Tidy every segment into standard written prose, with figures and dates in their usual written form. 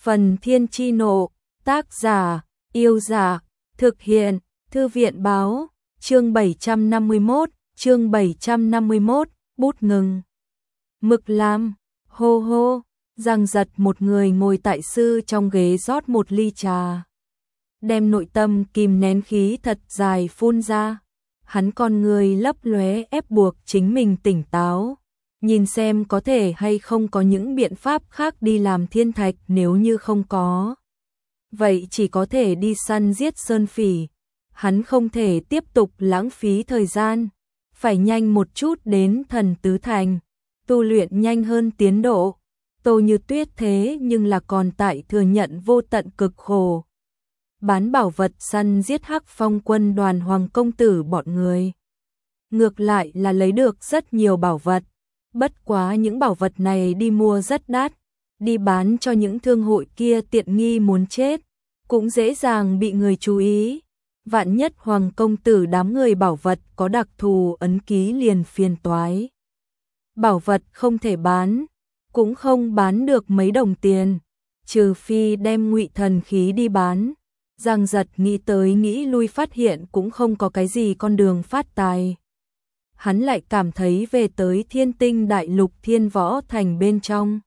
Phần Thiên Chi Nộ, tác giả, Yêu Giả, thực hiện, Thư viện Báo, chương 751, bút ngừng. Mực lam, hô hô, Giang Giật một người ngồi tại sư trong ghế rót một ly trà. Đem nội tâm kìm nén khí thật dài phun ra. Hắn con người lấp lóe ép buộc chính mình tỉnh táo. Nhìn xem có thể hay không có những biện pháp khác đi làm thiên thạch, nếu như không có. Vậy chỉ có thể đi săn giết sơn phỉ. Hắn không thể tiếp tục lãng phí thời gian. Phải nhanh một chút đến thần tứ thành. Tu luyện nhanh hơn tiến độ. Tô Như Tuyết thế nhưng là còn tại thừa nhận vô tận cực khổ. Bán bảo vật săn giết Hắc Phong quân đoàn Hoàng công tử bọn người. Ngược lại là lấy được rất nhiều bảo vật. Bất quá những bảo vật này đi mua rất đắt, đi bán cho những thương hội kia tiện nghi muốn chết, cũng dễ dàng bị người chú ý. Vạn nhất Hoàng công tử đám người bảo vật có đặc thù ấn ký liền phiền toái. Bảo vật không thể bán, cũng không bán được mấy đồng tiền, trừ phi đem ngụy thần khí đi bán. Giang Giật nghĩ tới nghĩ lui phát hiện cũng không có cái gì con đường phát tài. Hắn lại cảm thấy về tới Thiên Tinh Đại Lục Thiên Võ Thành bên trong.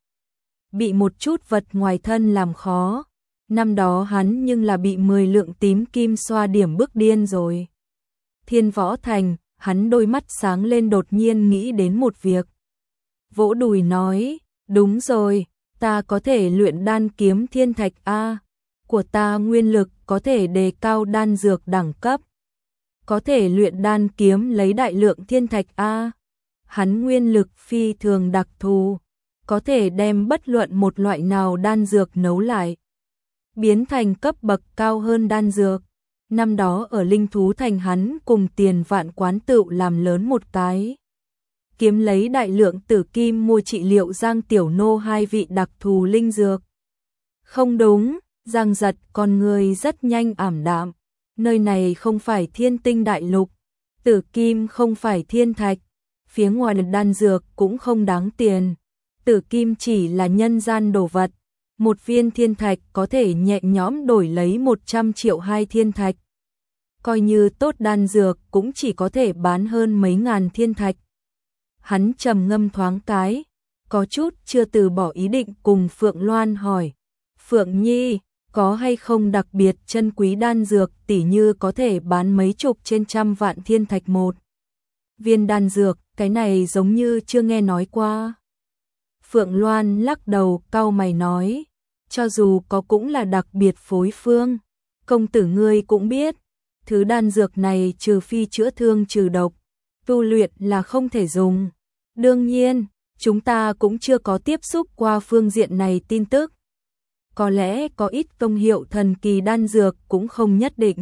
Bị một chút vật ngoài thân làm khó. Năm đó hắn nhưng là bị 10 lượng tím kim xoa điểm bức điên rồi. Thiên Võ Thành, hắn đôi mắt sáng lên đột nhiên nghĩ đến một việc. Vỗ đùi nói, đúng rồi, ta có thể luyện đan kiếm thiên thạch A. Của ta nguyên lực có thể đề cao đan dược đẳng cấp. Có thể luyện đan kiếm lấy đại lượng thiên thạch A. Hắn nguyên lực phi thường đặc thù, có thể đem bất luận một loại nào đan dược nấu lại, biến thành cấp bậc cao hơn đan dược. Năm đó ở Linh Thú Thành hắn cùng Tiền Vạn Quán Tựu làm lớn một cái. Kiếm lấy đại lượng tử kim mua trị liệu Giang Tiểu Nô hai vị đặc thù linh dược. Không đúng, Giang Giật con người rất nhanh ảm đạm. Nơi này không phải Thiên Tinh Đại Lục, tử kim không phải thiên thạch, phía ngoài đan dược cũng không đáng tiền. Tử kim chỉ là nhân gian đồ vật, một viên thiên thạch có thể nhẹ nhõm đổi lấy 100 triệu hai thiên thạch. Coi như tốt đan dược cũng chỉ có thể bán hơn mấy ngàn thiên thạch. Hắn trầm ngâm thoáng cái, có chút chưa từ bỏ ý định cùng Phượng Loan hỏi. Phượng Nhi, có hay không đặc biệt chân quý đan dược tỉ như có thể bán mấy chục trên trăm vạn thiên thạch một viên đan dược, cái này giống như chưa nghe nói qua. Phượng Loan lắc đầu cau mày nói, cho dù có cũng là đặc biệt phối phương. Công tử ngươi cũng biết, thứ đan dược này trừ phi chữa thương trừ độc, tu luyện là không thể dùng. Đương nhiên, chúng ta cũng chưa có tiếp xúc qua phương diện này tin tức. Có lẽ có ít công hiệu thần kỳ đan dược cũng không nhất định.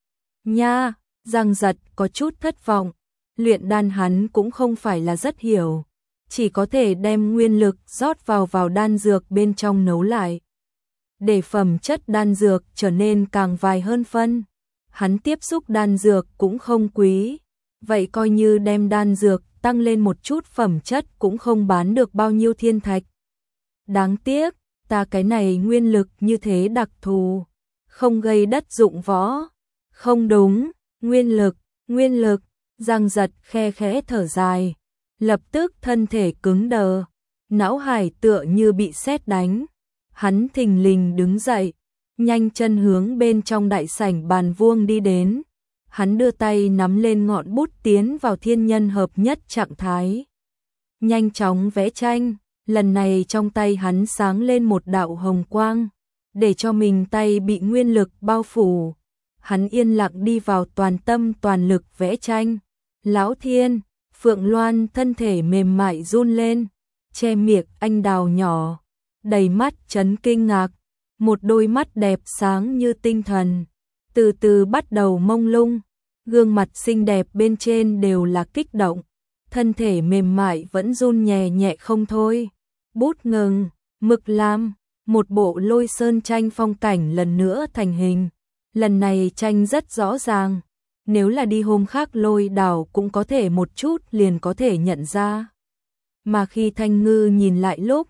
Nha, Giang Giật có chút thất vọng, luyện đan hắn cũng không phải là rất hiểu, chỉ có thể đem nguyên lực rót vào đan dược bên trong nấu lại. Để phẩm chất đan dược trở nên càng vài hơn phân, hắn tiếp xúc đan dược cũng không quý, vậy coi như đem đan dược tăng lên một chút phẩm chất cũng không bán được bao nhiêu thiên thạch. Đáng tiếc, ta cái này nguyên lực như thế đặc thù, không gây đất dụng võ. Không đúng, nguyên lực, Giang Giật khe khẽ thở dài, lập tức thân thể cứng đờ, não hải tựa như bị sét đánh. Hắn thình lình đứng dậy, nhanh chân hướng bên trong đại sảnh bàn vuông đi đến. Hắn đưa tay nắm lên ngọn bút tiến vào thiên nhân hợp nhất trạng thái. Nhanh chóng vẽ tranh. Lần này trong tay hắn sáng lên một đạo hồng quang, để cho mình tay bị nguyên lực bao phủ. Hắn yên lặng đi vào toàn tâm toàn lực vẽ tranh. Lão Thiên, Phượng Loan thân thể mềm mại run lên, che miệng anh đào nhỏ, đầy mắt chấn kinh ngạc, một đôi mắt đẹp sáng như tinh thần, từ từ bắt đầu mông lung, gương mặt xinh đẹp bên trên đều là kích động, thân thể mềm mại vẫn run nhẹ nhẹ không thôi. Bút ngừng, mực lam, một bộ Lôi Sơn tranh phong cảnh lần nữa thành hình. Lần này tranh rất rõ ràng, nếu là đi hôm khác Lôi đảo cũng có thể một chút liền có thể nhận ra. Mà khi Thanh Ngư nhìn lại lúc,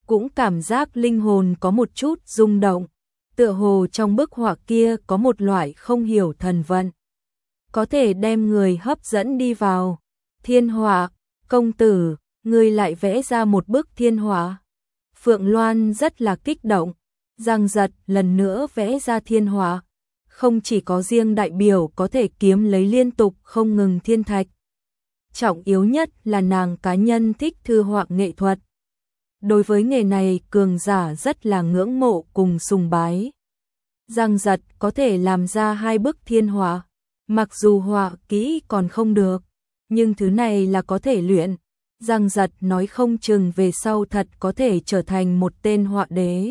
cũng cảm giác linh hồn có một chút rung động, tựa hồ trong bức họa kia có một loại không hiểu thần vận, có thể đem người hấp dẫn đi vào. Thiên họa, công tử, ngươi lại vẽ ra một bức thiên họa. Phượng Loan rất là kích động, Giang Giật lần nữa vẽ ra thiên họa, không chỉ có riêng đại biểu có thể kiếm lấy liên tục không ngừng thiên thạch. Trọng yếu nhất là nàng cá nhân thích thư họa nghệ thuật. Đối với nghề này cường giả rất là ngưỡng mộ cùng sùng bái. Giang Giật có thể làm ra 2 bức thiên họa, mặc dù họa kỹ còn không được, nhưng thứ này là có thể luyện. Giang Giật nói không chừng về sau thật có thể trở thành một tên họa đế.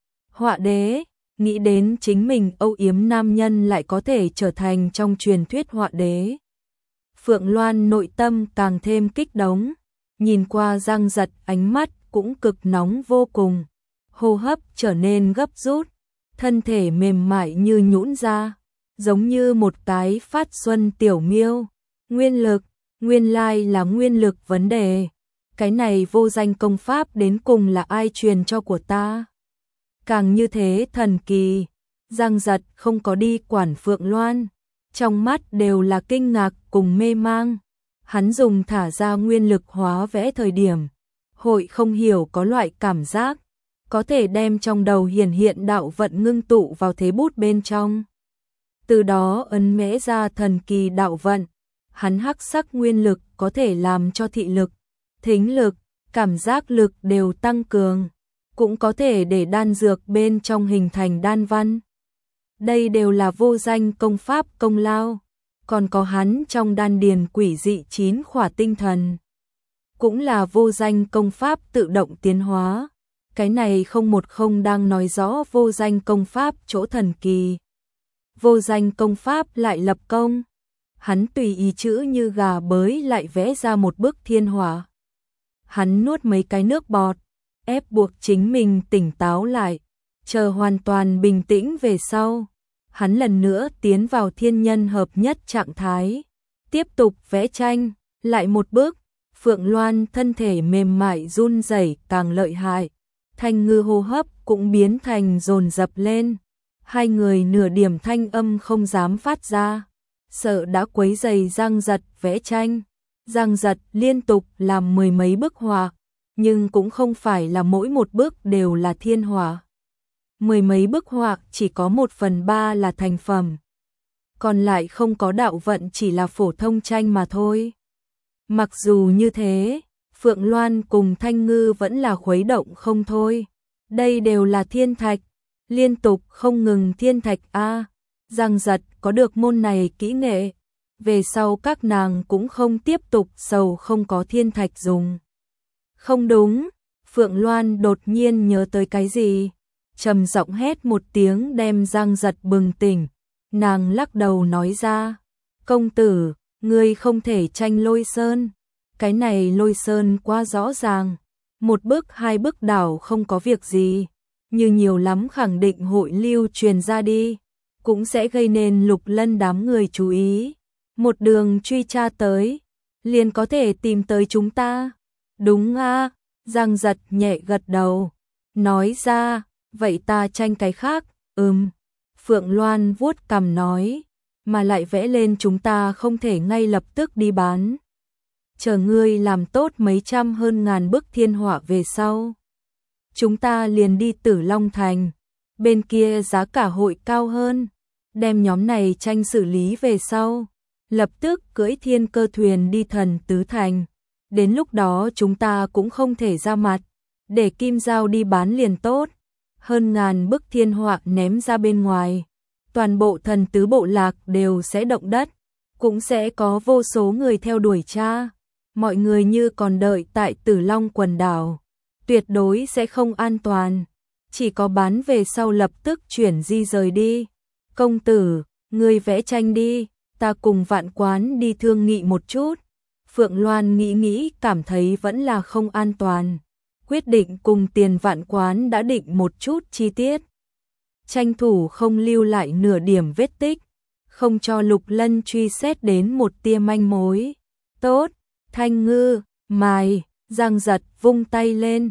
Họa đế, nghĩ đến chính mình âu yếm nam nhân lại có thể trở thành trong truyền thuyết họa đế. Phượng Loan nội tâm càng thêm kích động, nhìn qua Giang Giật ánh mắt cũng cực nóng vô cùng, hô hấp trở nên gấp rút, thân thể mềm mại như nhũn ra, giống như một cái phát xuân tiểu miêu. Nguyên lực, nguyên lai là nguyên lực vấn đề, cái này vô danh công pháp đến cùng là ai truyền cho của ta? Càng như thế thần kỳ. Giang Giật không có đi quản Phượng Loan, trong mắt đều là kinh ngạc cùng mê mang. Hắn dùng thả ra nguyên lực hóa vẽ thời điểm, hội không hiểu có loại cảm giác, có thể đem trong đầu hiện đạo vận ngưng tụ vào thế bút bên trong. Từ đó ấn mẽ ra thần kỳ đạo vận, hắn hắc sắc nguyên lực có thể làm cho thị lực, thính lực, cảm giác lực đều tăng cường, cũng có thể để đan dược bên trong hình thành đan văn. Đây đều là vô danh công pháp công lao, còn có hắn trong đan điền quỷ dị 9 khỏa tinh thần, cũng là vô danh công pháp tự động tiến hóa. Cái này không đang nói rõ vô danh công pháp chỗ thần kỳ. Vô danh công pháp lại lập công, hắn tùy ý chữ như gà bới lại vẽ ra một bức thiên họa. Hắn nuốt mấy cái nước bọt, ép buộc chính mình tỉnh táo lại, chờ hoàn toàn bình tĩnh về sau. Hắn lần nữa tiến vào thiên nhân hợp nhất trạng thái, tiếp tục vẽ tranh, lại một bước. Phượng Loan thân thể mềm mại run rẩy càng lợi hại, Thanh Ngư hô hấp cũng biến thành dồn dập lên. Hai người nửa điểm thanh âm không dám phát ra, sợ đã quấy rầy Giang Giật vẽ tranh. Giang Giật liên tục làm 10 mấy bức họa, nhưng cũng không phải là mỗi một bức đều là thiên họa. 10 mấy bức họa chỉ có 1/3 là thành phẩm, còn lại không có đạo vận, chỉ là phổ thông tranh mà thôi. Mặc dù như thế, Phượng Loan cùng Thanh Ngư vẫn là khuấy động không thôi. Đây đều là thiên thạch, liên tục không ngừng thiên thạch a. Giang Giật có được môn này kỹ nghệ, về sau các nàng cũng không tiếp tục sầu không có thiên thạch dùng. Không đúng, Phượng Loan đột nhiên nhớ tới cái gì, trầm giọng hét một tiếng đem Giang Giật bừng tỉnh. Nàng lắc đầu nói ra, công tử, ngươi không thể tranh Lôi Sơn. Cái này Lôi Sơn quá rõ ràng, một bức 2 bức đảo không có việc gì, như nhiều lắm khẳng định hội lưu truyền ra đi, cũng sẽ gây nên Lục Lân đám người chú ý. Một đường truy tra tới, liền có thể tìm tới chúng ta. Đúng a, Giang Giật nhẹ gật đầu, nói ra, vậy ta tranh cái khác. Phượng Loan vuốt cằm nói, mà lại vẽ lên chúng ta không thể ngay lập tức đi bán. Chờ ngươi làm tốt mấy trăm hơn ngàn bức thiên họa về sau, chúng ta liền đi Tử Long Thành, bên kia giá cả hội cao hơn. Đem nhóm này tranh xử lý về sau, lập tức cưỡi thiên cơ thuyền đi Thần Tứ Thành. Đến lúc đó chúng ta cũng không thể ra mặt, để Kim Giao đi bán liền tốt. Hơn ngàn bức thiên họa ném ra bên ngoài, toàn bộ Thần Tứ bộ lạc đều sẽ động đất, cũng sẽ có vô số người theo đuổi tra. Mọi người như còn đợi tại Tử Long quần đảo, tuyệt đối sẽ không an toàn, chỉ có bán về sau lập tức chuyển di rời đi. Công tử, ngươi vẽ tranh đi, ta cùng Vạn Quán đi thương nghị một chút. Phượng Loan nghĩ cảm thấy vẫn là không an toàn, quyết định cùng Tiền Vạn Quán đã định một chút chi tiết, tranh thủ không lưu lại nửa điểm vết tích, không cho Lục Lân truy xét đến một tia manh mối. Tốt, Thanh Ngư, mài. Giang Giật vung tay lên,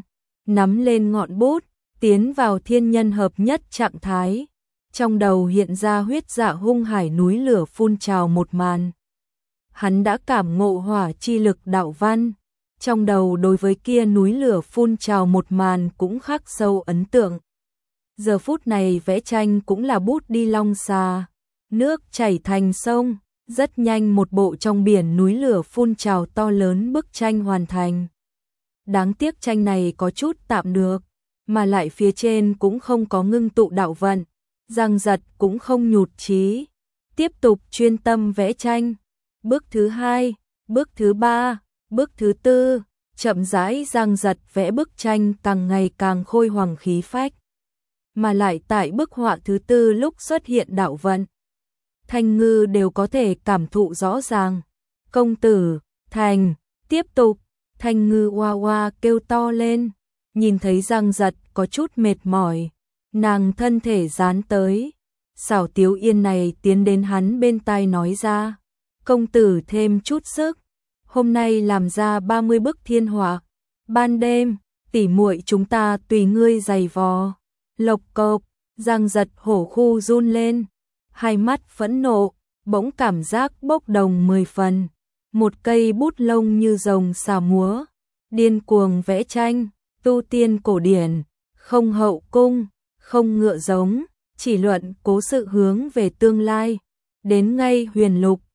nắm lên ngọn bút, tiến vào thiên nhân hợp nhất trạng thái. Trong đầu hiện ra huyết dạ hung hải núi lửa phun trào một màn. Hắn đã cảm ngộ hỏa chi lực đạo văn. Trong đầu đối với kia núi lửa phun trào một màn cũng khắc sâu ấn tượng. Giờ phút này vẽ tranh cũng là bút đi long xà. Nước chảy thành sông, rất nhanh một bộ trong biển núi lửa phun trào to lớn bức tranh hoàn thành. Đáng tiếc tranh này có chút tạm được, mà lại phía trên cũng không có ngưng tụ đạo vận. Giang Giật cũng không nhụt chí, tiếp tục chuyên tâm vẽ tranh. Bước thứ 2, bước thứ 3, bước thứ 4, chậm rãi Giang Giật vẽ bức tranh càng ngày càng khôi hoàng khí phách. Mà lại tại bức họa thứ 4 lúc xuất hiện đạo vận, Thanh Ngư đều có thể cảm thụ rõ ràng. Công tử, thành, tiếp tục, Thanh Ngư oa oa kêu to lên, nhìn thấy Giang Giật có chút mệt mỏi. Nàng thân thể dán tới, Xảo Tiếu Yên này tiến đến hắn bên tai nói ra, công tử thêm chút sức, hôm nay làm ra 30 bức thiên họa, ban đêm, tỉ muội chúng ta tùy ngươi giày vò. Lộc cộc, Giang Giật hổ khu run lên, hai mắt phẫn nộ, bỗng cảm giác bốc đồng 10 phần, một cây bút lông như rồng xà múa, điên cuồng vẽ tranh, tu tiên cổ điển, không hậu cung, không ngựa giống, chỉ luận cố sự hướng về tương lai, đến ngay huyền lục,